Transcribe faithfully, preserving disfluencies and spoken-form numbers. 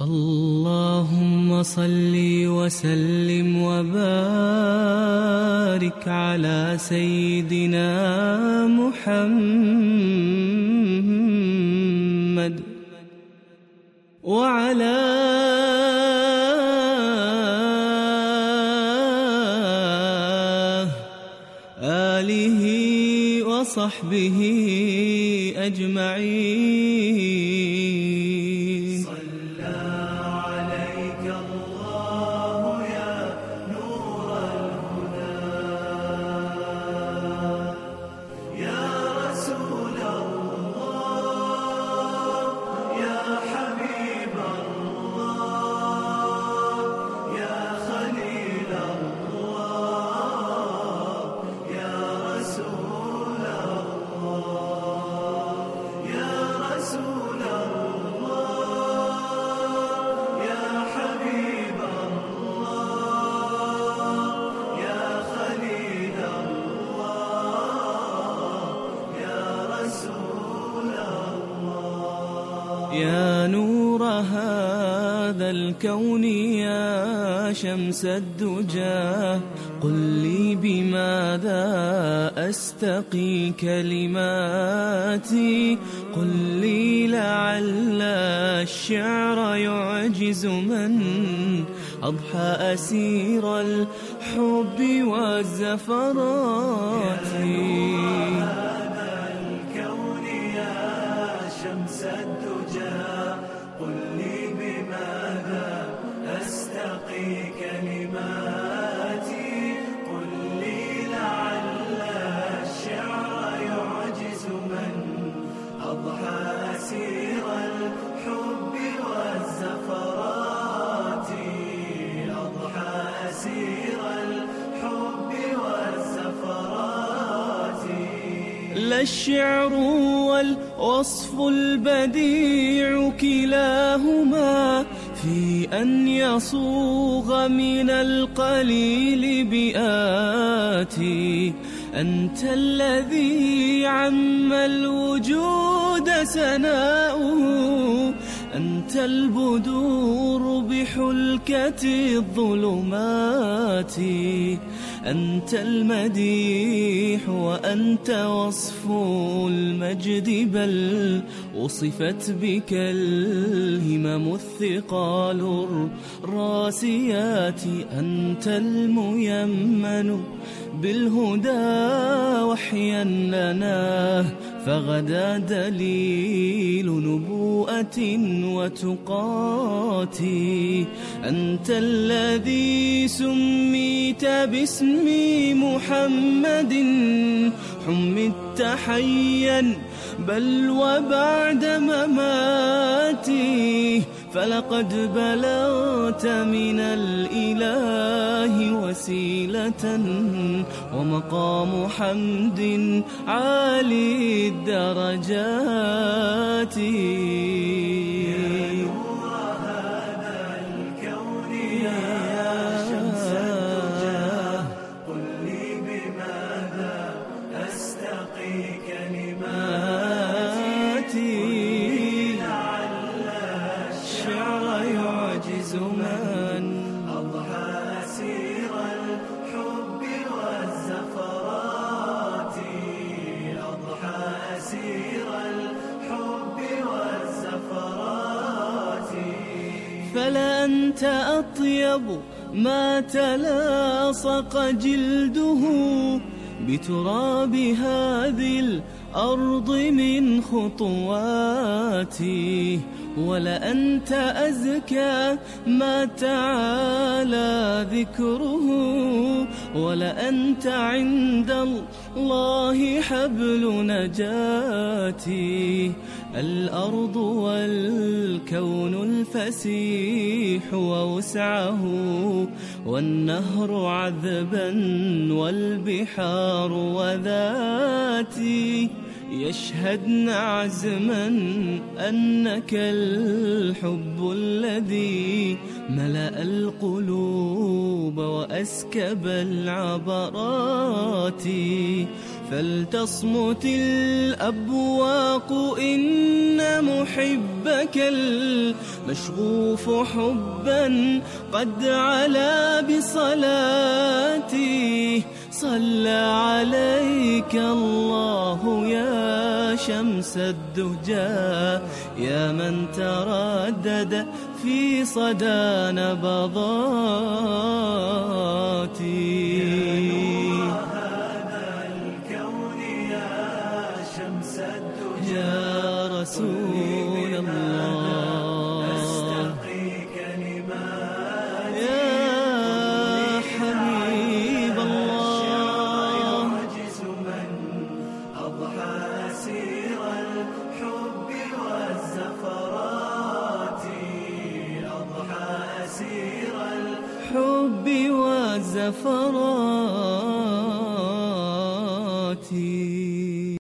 اللهم صل وسلم وبارك على سيدنا محمد وعلى آله وصحبه أجمعين. صلى عليك الله يا نور الهدى، يا رسول الله، يا حبيب الله، يا خليل الله، يا رسول الله، يا رسول الله، يا حبيب الله، يا خليل الله، يا رسول الله. يا نور هذا الكون يا شمس الدجى، قل لي بماذا أستقي كلماتي، قل لي لعل الشعر يعجز من أضحى أسير الحب والزفرات. هذا الكون يا شمس الدجى، قل لي بماذا أستقي كلماتي، قل لي لعل الشعر يعجز من أضحى أسير الحب والزفرات، أضحى أسير الحب والزفرات. لا الشعر والوصف البديع كلاهما في أن يصوغ من القليل بآتي، أنت الذي عم الوجود سناؤه، أنت البدور بحلكة الظلمات، أنت المديح وأنت وصف المجد، بل وصفت بك الهمم الثقال الراسيات، أنت الميمن بالهدى وحيا لنا، فغدا دليل نبوءة وتقات، أنت الذي سميت باسم محمد، حمدت حيا بل وبعد مماتي، فلقد بلغت من الإله وسيلة ومقام حمد عالي الدرجات. يا نور هذا الكون يا شمس الدجى، قل لي بماذا أستقي كلماتي، لعل الشعر يعجز من أضحى أسير الحب والزفرات، أضحى أسير الحب والزفرات. فلا أنت أطيب ما تلاصق جلده بتراب هذه الأرض من خطواتي، ولأنت أزكى ما تعالى ذكره، ولأنت عند الله حبل نجاتي. الأرض والكون الفسيح ووسعه، والنهر عذبا والبحار وذاتي، يشهدن عزما أنك الحب الذي ملأ القلوب وأسكب العبرات. فلتصمت الأبواق إن محبك المشغوف حبا قد علا بصلاتي. صلى عليك الله يا شمس الدجى يا من تردد في صدى نبضاتي. يا رسول الله أستقي كلمات يا حبيب الله. يعجز من أضحى أسير الحب والزفرات أضحى أسير الحب والزفرات.